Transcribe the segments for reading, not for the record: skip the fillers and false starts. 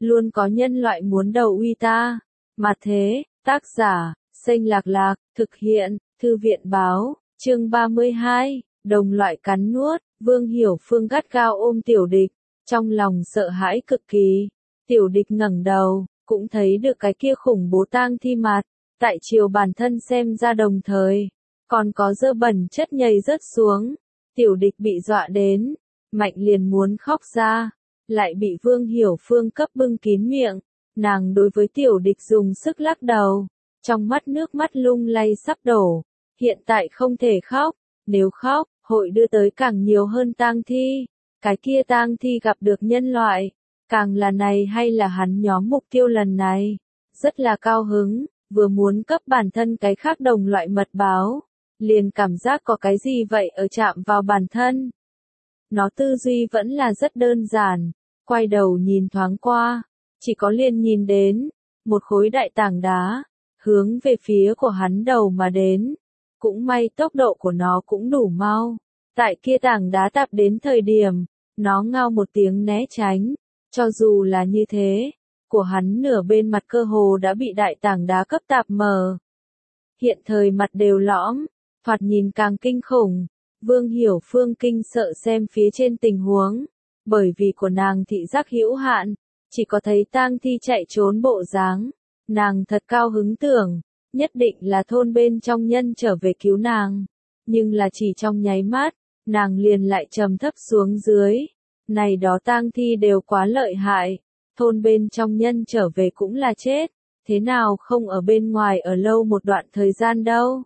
luôn có nhân loại muốn đầu uy ta. Mà thế, tác giả, Xanh Lạc Lạc, thực hiện, Thư viện báo, chương 32, đồng loại cắn nuốt, Vương Hiểu Phương gắt gao ôm Tiểu Địch, trong lòng sợ hãi cực kỳ. Tiểu Địch ngẩng đầu, cũng thấy được cái kia khủng bố tang thi mặt, tại chiều bản thân xem ra đồng thời, còn có dơ bẩn chất nhầy rớt xuống. Tiểu Địch bị dọa đến, mạnh liền muốn khóc ra, lại bị Vương Hiểu Phương cấp bưng kín miệng. Nàng đối với Tiểu Địch dùng sức lắc đầu, trong mắt nước mắt lung lay sắp đổ. Hiện tại không thể khóc, nếu khóc, hội đưa tới càng nhiều hơn tang thi. Cái kia tang thi gặp được nhân loại, càng là này hay là hắn nhóm mục tiêu lần này. Rất là cao hứng, vừa muốn cấp bản thân cái khác đồng loại mật báo, liền cảm giác có cái gì vậy ở chạm vào bản thân. Nó tư duy vẫn là rất đơn giản, quay đầu nhìn thoáng qua, chỉ có liền nhìn đến một khối đại tảng đá, hướng về phía của hắn đầu mà đến. Cũng may tốc độ của nó cũng đủ mau. Tại kia tảng đá tạp đến thời điểm, nó ngao một tiếng né tránh. Cho dù là như thế, của hắn nửa bên mặt cơ hồ đã bị đại tảng đá cấp tạp mờ. Hiện thời mặt đều lõm, thoạt nhìn càng kinh khủng. Vương Hiểu Phương kinh sợ xem phía trên tình huống, bởi vì của nàng thị giác hữu hạn, chỉ có thấy tang thi chạy trốn bộ dáng. Nàng thật cao hứng tưởng, nhất định là thôn bên trong nhân trở về cứu nàng. Nhưng là chỉ trong nháy mắt, nàng liền lại trầm thấp xuống dưới. Này đó tang thi đều quá lợi hại, thôn bên trong nhân trở về cũng là chết, thế nào không ở bên ngoài ở lâu một đoạn thời gian đâu.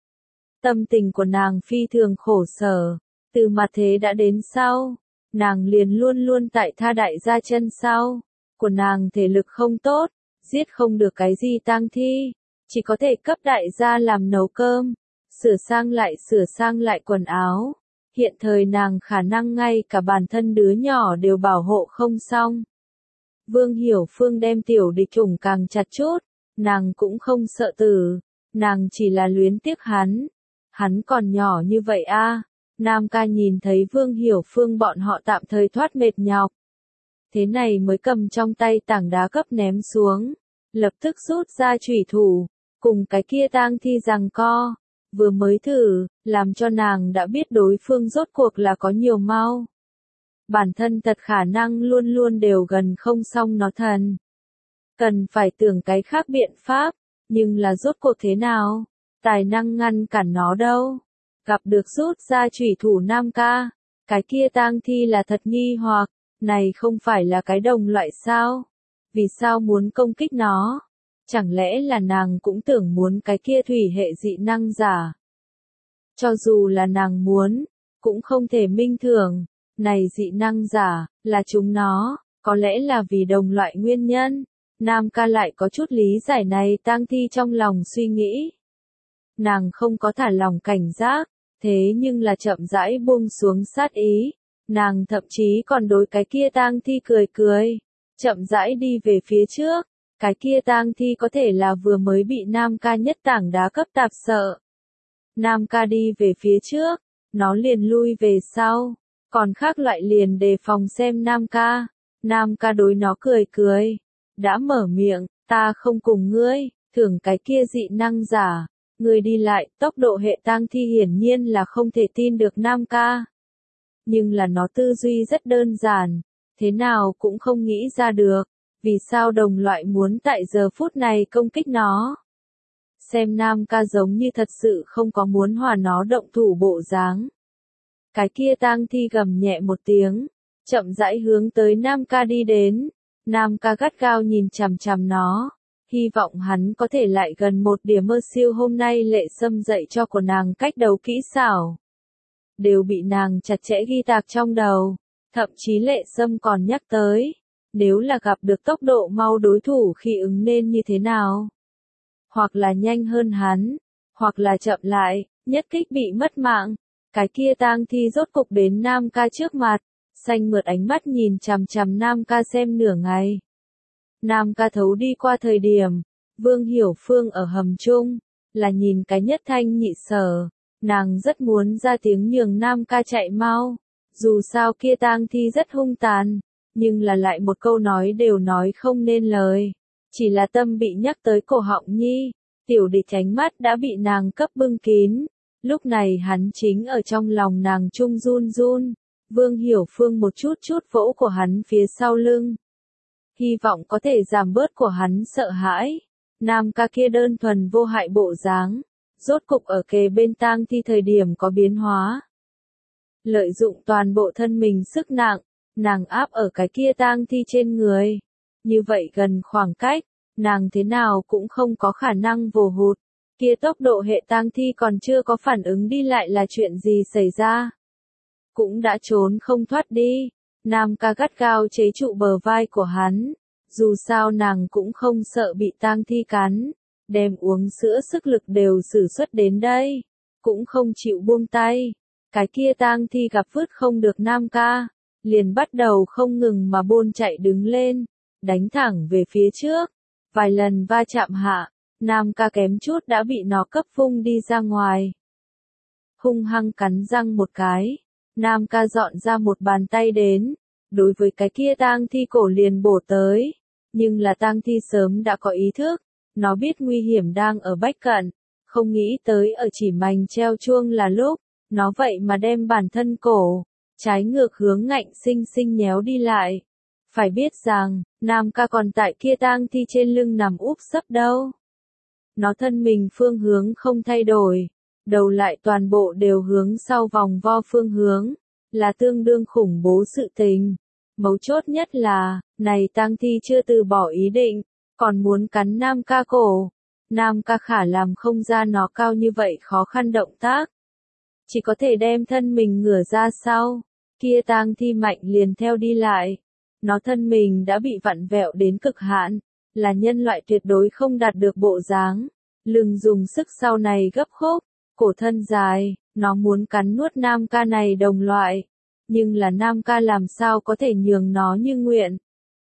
Tâm tình của nàng phi thường khổ sở, từ mặt thế đã đến sau, nàng liền luôn luôn tại tha đại gia chân sau. Của nàng thể lực không tốt, giết không được cái gì tang thi, chỉ có thể cấp đại gia làm nấu cơm, sửa sang lại quần áo. Hiện thời nàng khả năng ngay cả bản thân đứa nhỏ đều bảo hộ không xong. Vương Hiểu Phương đem Tiểu Địch ủng càng chặt chút, nàng cũng không sợ tử, nàng chỉ là luyến tiếc hắn. Hắn còn nhỏ như vậy a. Nam ca nhìn thấy Vương Hiểu Phương bọn họ tạm thời thoát mệt nhọc. Thế này mới cầm trong tay tảng đá cấp ném xuống, lập tức rút ra chủy thủ, cùng cái kia tang thi giằng co. Vừa mới thử, làm cho nàng đã biết đối phương rốt cuộc là có nhiều mau. Bản thân thật khả năng luôn luôn đều gần không xong nó thần. Cần phải tưởng cái khác biện pháp, nhưng là rốt cuộc thế nào? Tài năng ngăn cản nó đâu? Gặp được rút ra chủy thủ Nam ca, cái kia tang thi là thật nghi hoặc, này không phải là cái đồng loại sao? Vì sao muốn công kích nó? Chẳng lẽ là nàng cũng tưởng muốn cái kia thủy hệ dị năng giả? Cho dù là nàng muốn, cũng không thể minh thường. Này dị năng giả, là chúng nó, có lẽ là vì đồng loại nguyên nhân. Nam ca lại có chút lý giải này tang thi trong lòng suy nghĩ. Nàng không có thả lòng cảnh giác, thế nhưng là chậm rãi buông xuống sát ý. Nàng thậm chí còn đối cái kia tang thi cười cười, chậm rãi đi về phía trước. Cái kia tang thi có thể là vừa mới bị Nam ca nhất tảng đá cấp tạp sợ. Nam ca đi về phía trước, nó liền lui về sau, còn khác loại liền đề phòng xem Nam ca. Nam ca đối nó cười cười, đã mở miệng, ta không cùng ngươi, thưởng cái kia dị năng giả. Người đi lại, tốc độ hệ tang thi hiển nhiên là không thể tin được Nam ca. Nhưng là nó tư duy rất đơn giản, thế nào cũng không nghĩ ra được, vì sao đồng loại muốn tại giờ phút này công kích nó. Xem Nam ca giống như thật sự không có muốn hòa nó động thủ bộ dáng. Cái kia tang thi gầm nhẹ một tiếng, chậm rãi hướng tới Nam ca đi đến. Nam ca gắt gao nhìn chằm chằm nó, hy vọng hắn có thể lại gần một điểm mơ siêu hôm nay Lệ Sâm dạy cho của nàng cách đấu kỹ xảo. Đều bị nàng chặt chẽ ghi tạc trong đầu, thậm chí Lệ Sâm còn nhắc tới, nếu là gặp được tốc độ mau đối thủ khi ứng nên như thế nào. Hoặc là nhanh hơn hắn, hoặc là chậm lại, nhất kích bị mất mạng. Cái kia tang thi rốt cục đến Nam ca trước mặt, xanh mượt ánh mắt nhìn chằm chằm Nam ca xem nửa ngày. Nam ca thấu đi qua thời điểm, Vương Hiểu Phương ở hầm chung, là nhìn cái nhất thanh nhị sở, nàng rất muốn ra tiếng nhường Nam ca chạy mau, dù sao kia tang thi rất hung tàn, nhưng là lại một câu nói đều nói không nên lời. Chỉ là tâm bị nhắc tới cổ họng nhi, tiểu địch ánh mắt đã bị nàng cấp bưng kín. Lúc này hắn chính ở trong lòng nàng trung run run. Vương Hiểu Phương một chút chút vỗ của hắn phía sau lưng. Hy vọng có thể giảm bớt của hắn sợ hãi. Nam ca kia đơn thuần vô hại bộ dáng, rốt cục ở kề bên tang thi thời điểm có biến hóa. Lợi dụng toàn bộ thân mình sức nặng, nàng áp ở cái kia tang thi trên người. Như vậy gần khoảng cách, nàng thế nào cũng không có khả năng vồ hụt. Kia tốc độ hệ tang thi còn chưa có phản ứng đi lại là chuyện gì xảy ra. Cũng đã trốn không thoát đi. Nam ca gắt gao chế trụ bờ vai của hắn. Dù sao nàng cũng không sợ bị tang thi cắn. Đem uống sữa sức lực đều sử xuất đến đây. Cũng không chịu buông tay. Cái kia tang thi gặp vứt không được Nam ca. Liền bắt đầu không ngừng mà bôn chạy đứng lên. Đánh thẳng về phía trước. Vài lần va chạm hạ. Nam ca kém chút đã bị nó cấp vung đi ra ngoài. Hung hăng cắn răng một cái. Nam ca dọn ra một bàn tay đến. Đối với cái kia tang thi cổ liền bổ tới. Nhưng là tang thi sớm đã có ý thức. Nó biết nguy hiểm đang ở bách cận. Không nghĩ tới ở chỉ mảnh treo chuông là lúc. Nó vậy mà đem bản thân cổ. Trái ngược hướng ngạnh sinh sinh nhéo đi lại. Phải biết rằng, Nam ca còn tại kia tang thi trên lưng nằm úp sấp đâu. Nó thân mình phương hướng không thay đổi. Đầu lại toàn bộ đều hướng sau vòng vo phương hướng. Là tương đương khủng bố sự tình. Mấu chốt nhất là, này tang thi chưa từ bỏ ý định. Còn muốn cắn Nam ca cổ. Nam ca khả làm không ra nó cao như vậy khó khăn động tác. Chỉ có thể đem thân mình ngửa ra sau. Kia tang thi mạnh liền theo đi lại. Nó thân mình đã bị vặn vẹo đến cực hạn. Là nhân loại tuyệt đối không đạt được bộ dáng. Lưng dùng sức sau này gấp khúc. Cổ thân dài. Nó muốn cắn nuốt Nam ca này đồng loại. Nhưng là Nam ca làm sao có thể nhường nó như nguyện.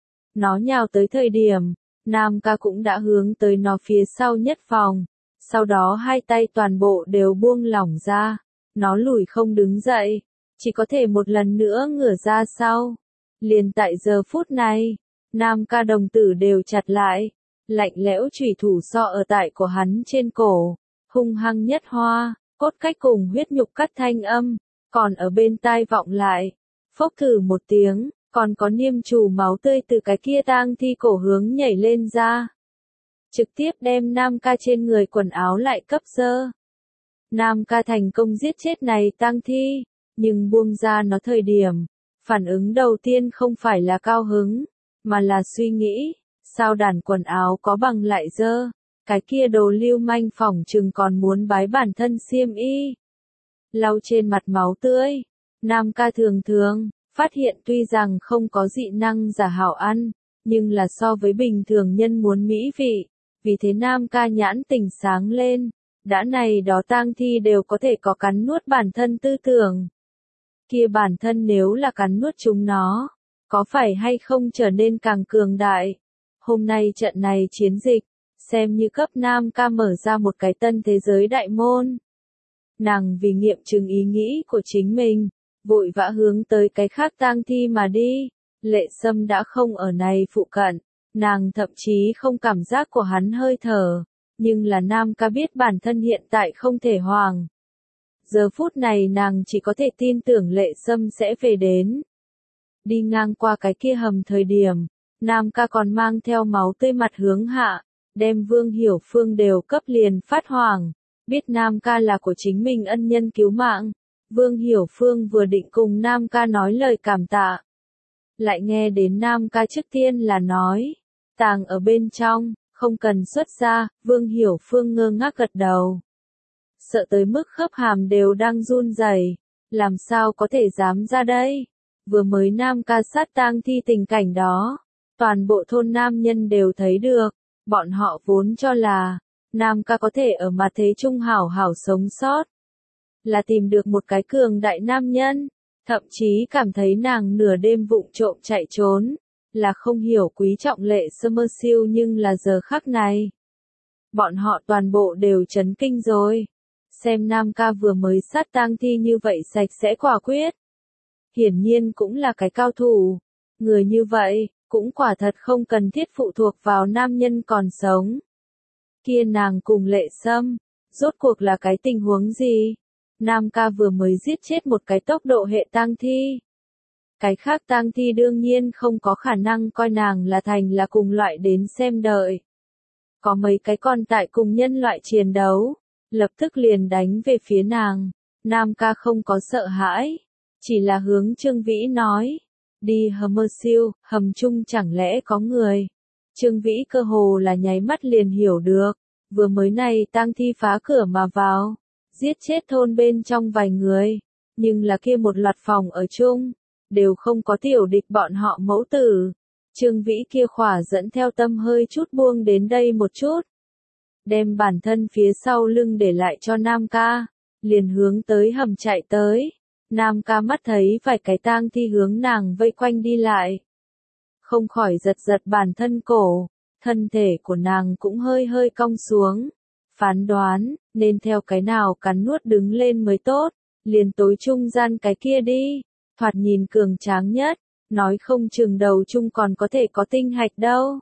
Nó nhào tới thời điểm. Nam ca cũng đã hướng tới nó phía sau nhất vòng. Sau đó hai tay toàn bộ đều buông lỏng ra. Nó lùi không đứng dậy. Chỉ có thể một lần nữa ngửa ra sau. Liền tại giờ phút này. Nam ca đồng tử đều chặt lại. Lạnh lẽo chủy thủ so ở tại của hắn trên cổ. Hung hăng nhất hoa. Cốt cách cùng huyết nhục cắt thanh âm. Còn ở bên tai vọng lại. Phốc thử một tiếng. Còn có niêm trù máu tươi từ cái kia tang thi cổ hướng nhảy lên ra. Trực tiếp đem Nam ca trên người quần áo lại cấp dơ. Nam ca thành công giết chết này tang thi. Nhưng buông ra nó thời điểm. Phản ứng đầu tiên không phải là cao hứng. Mà là suy nghĩ. Sao đàn quần áo có bằng lại dơ. Cái kia đồ lưu manh phỏng chừng còn muốn bái bản thân xiêm y. Lau trên mặt máu tươi. Nam ca thường thường. Phát hiện tuy rằng không có dị năng giả hảo ăn, nhưng là so với bình thường nhân muốn mỹ vị, vì thế Nam ca nhãn tỉnh sáng lên, đã này đó tang thi đều có thể có cắn nuốt bản thân tư tưởng. Kia bản thân nếu là cắn nuốt chúng nó, có phải hay không trở nên càng cường đại? Hôm nay trận này chiến dịch, xem như cấp Nam ca mở ra một cái tân thế giới đại môn. Nàng vì nghiệm chứng ý nghĩ của chính mình. Vội vã hướng tới cái khác tang thi mà đi. Lệ Sâm đã không ở này phụ cận. Nàng thậm chí không cảm giác của hắn hơi thở. Nhưng là Nam ca biết bản thân hiện tại không thể hoàng. Giờ phút này nàng chỉ có thể tin tưởng Lệ Sâm sẽ về đến. Đi ngang qua cái kia hầm thời điểm. Nam ca còn mang theo máu tươi mặt hướng hạ. Đem Vương Hiểu Phương đều cấp liền phát hoàng. Biết Nam ca là của chính mình ân nhân cứu mạng. Vương Hiểu Phương vừa định cùng Nam ca nói lời cảm tạ. Lại nghe đến Nam ca trước tiên là nói. Tàng ở bên trong, không cần xuất ra, Vương Hiểu Phương ngơ ngác gật đầu. Sợ tới mức khớp hàm đều đang run rẩy, làm sao có thể dám ra đây. Vừa mới Nam ca sát tang thi tình cảnh đó. Toàn bộ thôn nam nhân đều thấy được. Bọn họ vốn cho là, Nam ca có thể ở mặt thế trung hảo hảo sống sót. Là tìm được một cái cường đại nam nhân, thậm chí cảm thấy nàng nửa đêm vụng trộm chạy trốn, là không hiểu quý trọng Lệ Sâm siêu nhưng là giờ khắc này. Bọn họ toàn bộ đều chấn kinh rồi. Xem Nam ca vừa mới sát tang thi như vậy sạch sẽ quả quyết. Hiển nhiên cũng là cái cao thủ, Người như vậy, cũng quả thật không cần thiết phụ thuộc vào nam nhân còn sống. Kia nàng cùng Lệ Sâm, rốt cuộc là cái tình huống gì? Nam ca vừa mới giết chết một cái tốc độ hệ tang thi. Cái khác tang thi đương nhiên không có khả năng coi nàng là thành là cùng loại đến xem đợi. Có mấy cái còn tại cùng nhân loại chiến đấu, lập tức liền đánh về phía nàng. Nam ca không có sợ hãi, chỉ là hướng Trương Vĩ nói, đi Hammersill, hầm chung chẳng lẽ có người. Trương Vĩ cơ hồ là nháy mắt liền hiểu được, vừa mới này tang thi phá cửa mà vào, giết chết thôn bên trong vài người, nhưng là kia một loạt phòng ở chung, đều không có tiểu địch bọn họ mẫu tử. Trương Vĩ kia khỏa dẫn theo tâm hơi chút buông đến đây một chút, đem bản thân phía sau lưng để lại cho Nam ca, liền hướng tới hầm chạy tới. Nam ca mắt thấy vài cái tang thi hướng nàng vây quanh đi lại, không khỏi giật giật bản thân cổ, thân thể của nàng cũng hơi hơi cong xuống, phán đoán, nên theo cái nào cắn nuốt đứng lên mới tốt, liền tối trung gian cái kia đi, thoạt nhìn cường tráng nhất, nói không chừng đầu chung còn có thể có tinh hạch đâu.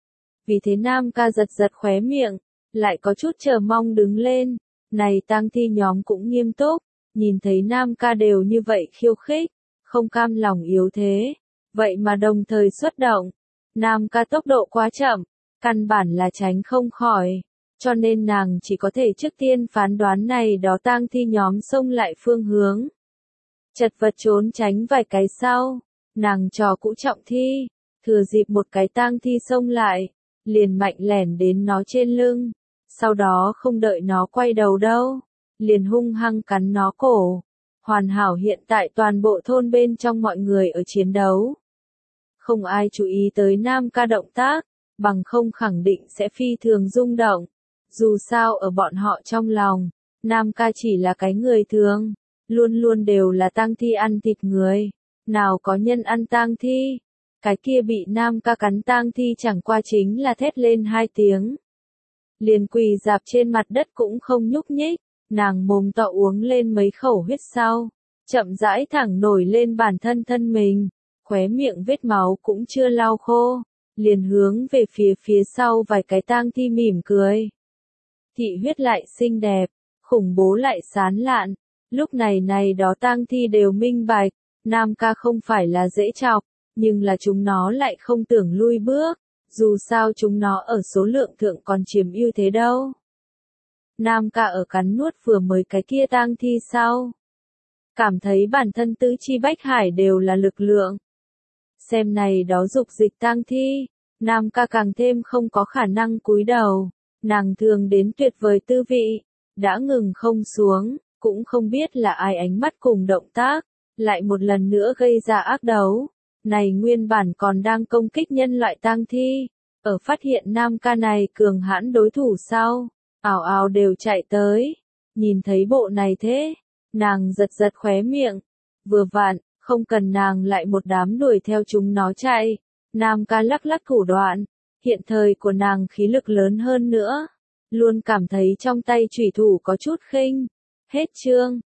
Vì thế Nam ca giật giật khóe miệng, lại có chút chờ mong đứng lên, này tang thi nhóm cũng nghiêm túc, nhìn thấy Nam ca đều như vậy khiêu khích, không cam lòng yếu thế, vậy mà đồng thời xuất động. Nam ca tốc độ quá chậm, căn bản là tránh không khỏi, cho nên nàng chỉ có thể trước tiên phán đoán này đó tang thi nhóm xông lại phương hướng. Chật vật trốn tránh vài cái sau, nàng trò cũ trọng thi, thừa dịp một cái tang thi xông lại, liền mạnh lẻn đến nó trên lưng, sau đó không đợi nó quay đầu đâu, liền hung hăng cắn nó cổ. Hoàn hảo hiện tại toàn bộ thôn bên trong mọi người ở chiến đấu. Không ai chú ý tới Nam ca động tác, bằng không khẳng định sẽ phi thường rung động. Dù sao ở bọn họ trong lòng, Nam ca chỉ là cái người thường, luôn luôn đều là tang thi ăn thịt người, nào có nhân ăn tang thi. Cái kia bị Nam ca cắn tang thi chẳng qua chính là thét lên 2 tiếng. Liền quỳ dạp trên mặt đất cũng không nhúc nhích, nàng mồm to uống lên mấy khẩu huyết sau, chậm rãi thẳng nổi lên bản thân thân mình, khóe miệng vết máu cũng chưa lau khô, liền hướng về phía sau vài cái tang thi mỉm cười. Thị huyết lại xinh đẹp, khủng bố lại sán lạn, lúc này đó tang thi đều minh bạch, Nam ca không phải là dễ chọc, nhưng là chúng nó lại không tưởng lui bước, dù sao chúng nó ở số lượng thượng còn chiếm ưu thế đâu. Nam ca ở cắn nuốt vừa mới cái kia tang thi sau, cảm thấy bản thân tứ chi bách hải đều là lực lượng. Xem này đó dục dịch tang thi, Nam ca càng thêm không có khả năng cúi đầu, nàng thường đến tuyệt vời tư vị, đã ngừng không xuống, cũng không biết là ai ánh mắt cùng động tác, lại một lần nữa gây ra ác đấu. Này nguyên bản còn đang công kích nhân loại tang thi, ở phát hiện Nam ca này cường hãn đối thủ sau, ảo ảo đều chạy tới, nhìn thấy bộ này thế, nàng giật giật khóe miệng, vừa vặn, không cần nàng lại một đám đuổi theo chúng nó chạy, Nam ca lắc lắc thủ đoạn, hiện thời của nàng khí lực lớn hơn nữa, luôn cảm thấy trong tay chủy thủ có chút khinh, hết chương.